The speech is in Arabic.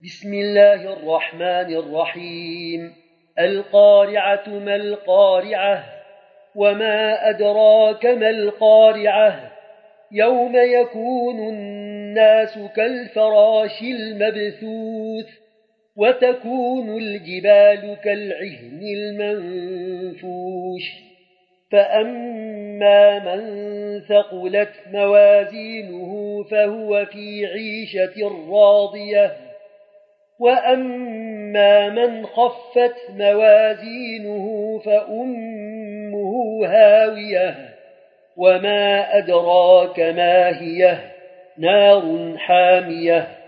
بسم الله الرحمن الرحيم. القارعة ما القارعة وما أدراك ما القارعة يوم يكون الناس كالفراش المبثوث وتكون الجبال كالعهن المنفوش فأما من ثقلت موازينه فهو في عيشة راضية وأما من خفت موازينه فأمه هاوية وما أدراك ما هي نار حامية